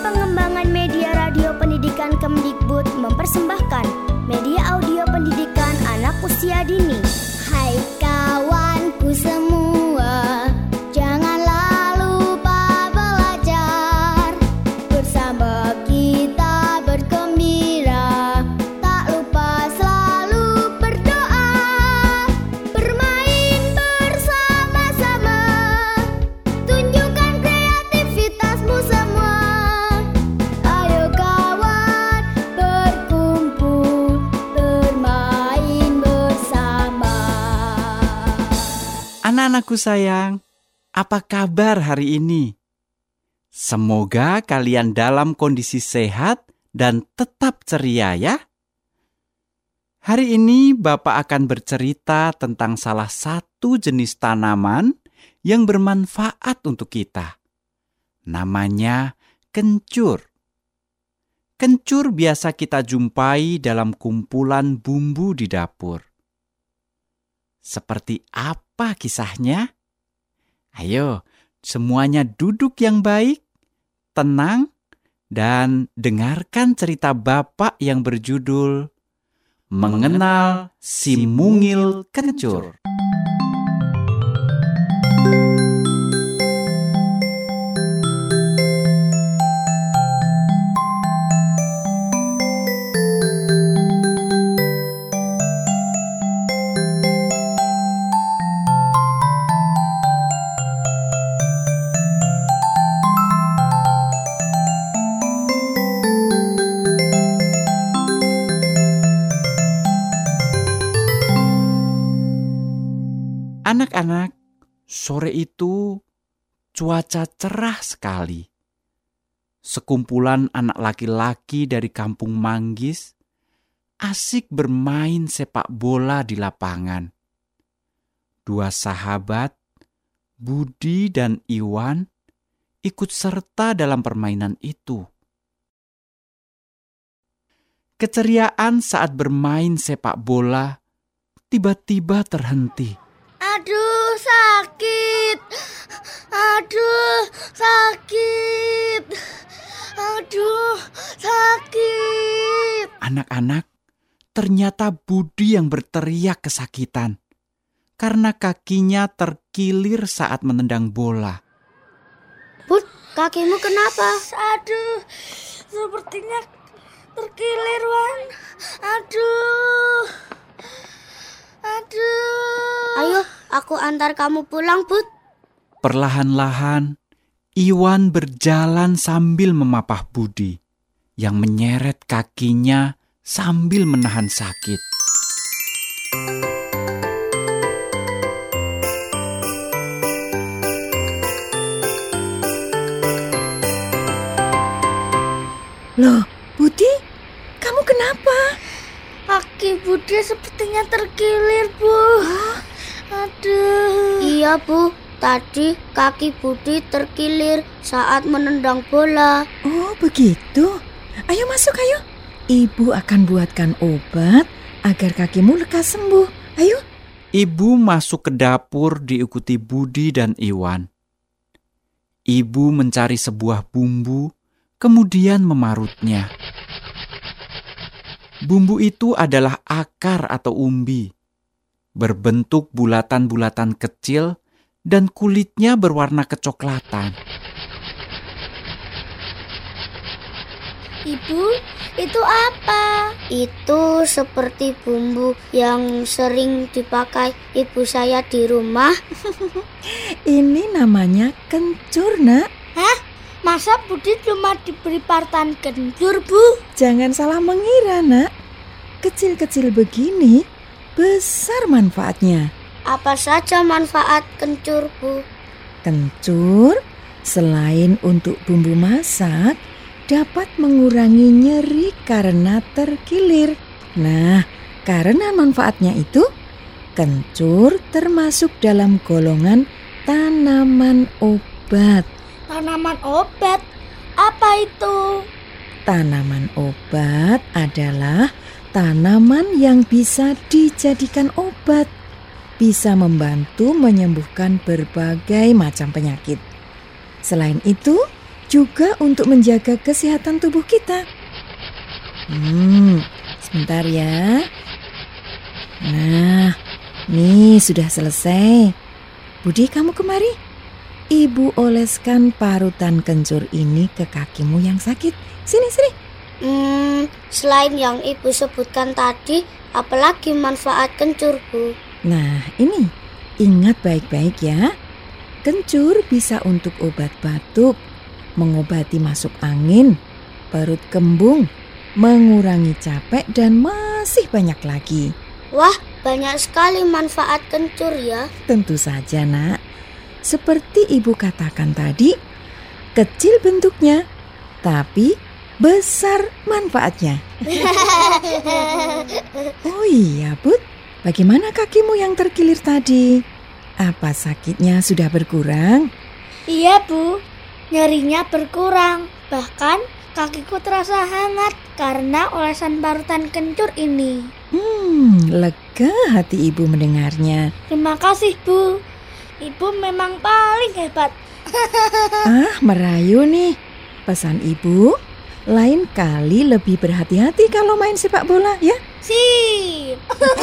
Pengembangan Media Radio Pendidikan Kemdikbud mempersembahkan media audio pendidikan anak usia dini. Hai kawanku semua, janganlah lupa belajar. Bersama kita bergembira, tak lupa selalu berdoa. Bermain bersama-sama, tunjukkan kreativitasmu semua. Ayo kawan, berkumpul, bermain bersama. Anak-anakku sayang, apa kabar hari ini? Semoga kalian dalam kondisi sehat dan tetap ceria ya. Hari ini Bapak akan bercerita tentang salah satu jenis tanaman yang bermanfaat untuk kita. Namanya kencur. Kencur biasa kita jumpai dalam kumpulan bumbu di dapur. Seperti apa kisahnya? Ayo, semuanya duduk yang baik, tenang, dan dengarkan cerita Bapak yang berjudul Mengenal si Mungil Kencur. Anak-anak, sore itu cuaca cerah sekali. Sekumpulan anak laki-laki dari kampung Manggis asik bermain sepak bola di lapangan. Dua sahabat, Budi dan Iwan, ikut serta dalam permainan itu. Keceriaan saat bermain sepak bola tiba-tiba terhenti. Aduh, sakit. Aduh, sakit. Aduh, sakit. Anak-anak, ternyata Budi yang berteriak kesakitan karena kakinya terkilir saat menendang bola. Bud, kakimu kenapa? Aduh, sepertinya terkilir, Wan. Aduh. Ayo, aku antar kamu pulang, Bud. Perlahan-lahan, Iwan berjalan sambil memapah Budi yang menyeret kakinya sambil menahan sakit. Loh, Budi, kamu kenapa? Kaki Budi sepertinya terkilir, Bu. Aduh. Iya, Bu. Tadi kaki Budi terkilir saat menendang bola. Oh, begitu. Ayo masuk, ayo. Ibu akan buatkan obat agar kakimu lekas sembuh. Ayo. Ibu masuk ke dapur diikuti Budi dan Iwan. Ibu mencari sebuah bumbu, kemudian memarutnya. Bumbu itu adalah akar atau umbi, berbentuk bulatan-bulatan kecil dan kulitnya berwarna kecoklatan. Ibu, itu apa? Itu seperti bumbu yang sering dipakai ibu saya di rumah. Ini namanya kencur, Nak. Hah? Masa Budi cuma diberi parutan kencur, Bu? Jangan salah mengira, Nak. Kecil-kecil begini, besar manfaatnya. Apa saja manfaat kencur, Bu? Kencur, selain untuk bumbu masak, dapat mengurangi nyeri karena terkilir. Nah, karena manfaatnya itu, kencur termasuk dalam golongan tanaman obat. Tanaman obat? Apa itu? Tanaman obat adalah tanaman yang bisa dijadikan obat. Bisa membantu menyembuhkan berbagai macam penyakit. Selain itu, juga untuk menjaga kesehatan tubuh kita. Sebentar ya. Nah, nih sudah selesai. Budi, kamu kemari. Ibu oleskan parutan kencur ini ke kakimu yang sakit. Sini. Selain yang Ibu sebutkan tadi, apalagi manfaat kencur, Bu? Nah, ini ingat baik-baik ya. Kencur bisa untuk obat batuk, mengobati masuk angin, perut kembung, mengurangi capek, dan masih banyak lagi. Wah, banyak sekali manfaat kencur ya. Tentu saja, Nak. Seperti Ibu katakan tadi, kecil bentuknya, tapi besar manfaatnya. Oh iya, Bud, bagaimana kakimu yang terkilir tadi? Apa sakitnya sudah berkurang? Iya, Bu. Nyerinya berkurang. Bahkan kakiku terasa hangat karena olesan parutan kencur ini. Lega hati Ibu mendengarnya. Terima kasih, Bu. Ibu memang paling hebat. Merayu nih. Pesan Ibu, lain kali lebih berhati-hati kalau main sepak bola ya. Sip.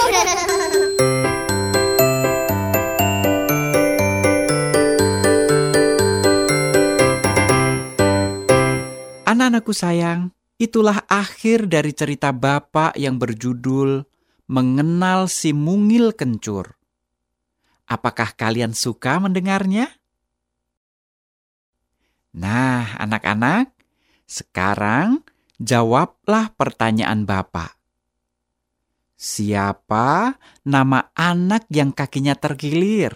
Anak-anakku sayang, itulah akhir dari cerita Bapak yang berjudul Mengenal si Mungil Kencur. Apakah kalian suka mendengarnya? Nah, anak-anak, sekarang jawablah pertanyaan Bapak. Siapa nama anak yang kakinya terkilir?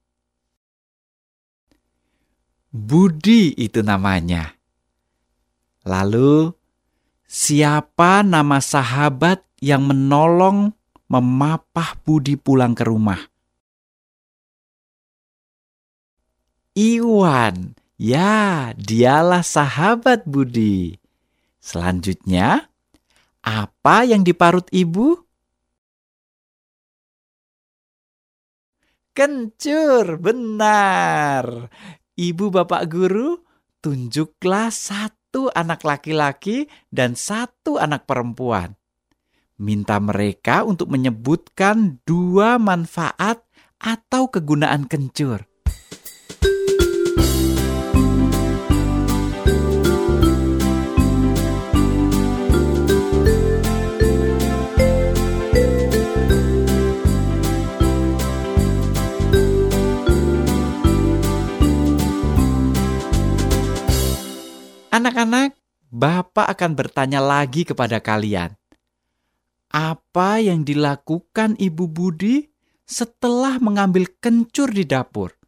Budi itu namanya. Lalu, siapa nama sahabat yang menolong memapah Budi pulang ke rumah? Iwan. Ya, dialah sahabat Budi. Selanjutnya, apa yang diparut ibu? Kencur, benar. Ibu bapak guru, tunjuklah satu anak laki-laki dan satu anak perempuan. Minta mereka untuk menyebutkan 2 manfaat atau kegunaan kencur. Anak-anak, Bapak akan bertanya lagi kepada kalian. Apa yang dilakukan Ibu Budi setelah mengambil kencur di dapur?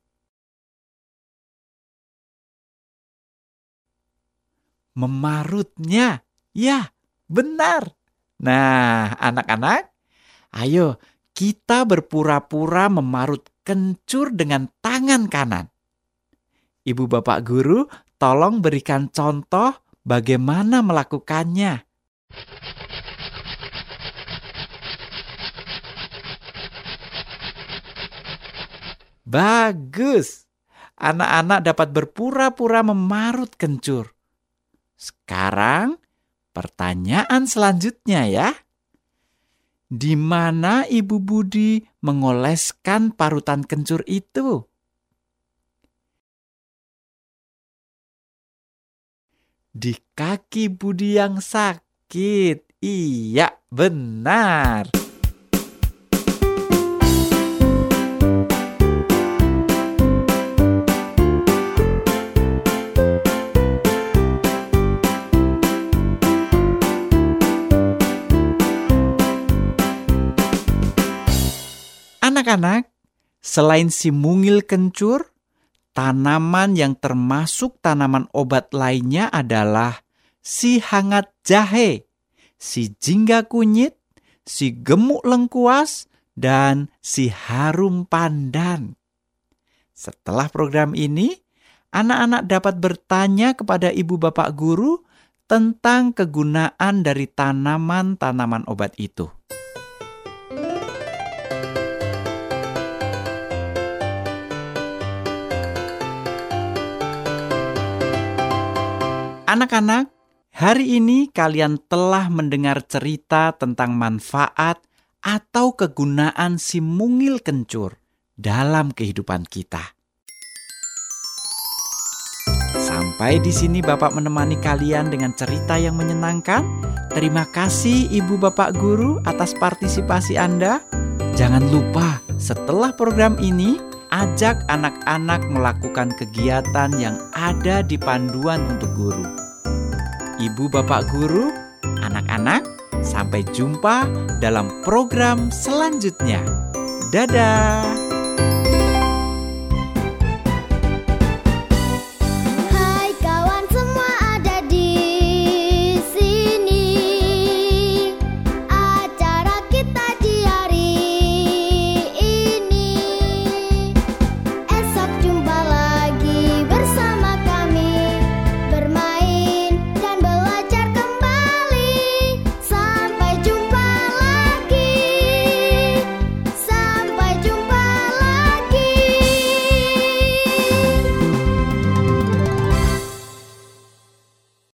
Memarutnya. Ya, benar. Nah, anak-anak, ayo kita berpura-pura memarut kencur dengan tangan kanan. Ibu bapak guru, tolong berikan contoh bagaimana melakukannya. Bagus. Anak-anak dapat berpura-pura memarut kencur. Sekarang, pertanyaan selanjutnya ya. Di mana Ibu Budi mengoleskan parutan kencur itu? Di kaki Budi yang sakit. Iya, benar. Anak-anak, selain si mungil kencur, tanaman yang termasuk tanaman obat lainnya adalah si hangat jahe, si jingga kunyit, si gemuk lengkuas, dan si harum pandan. Setelah program ini, anak-anak dapat bertanya kepada ibu bapak guru tentang kegunaan dari tanaman-tanaman obat itu. Anak-anak, hari ini kalian telah mendengar cerita tentang manfaat atau kegunaan si mungil kencur dalam kehidupan kita. Sampai di sini Bapak menemani kalian dengan cerita yang menyenangkan. Terima kasih Ibu Bapak Guru atas partisipasi Anda. Jangan lupa setelah program ini, ajak anak-anak melakukan kegiatan yang ada di panduan untuk guru. Ibu Bapak Guru, anak-anak, sampai jumpa dalam program selanjutnya. Dadah!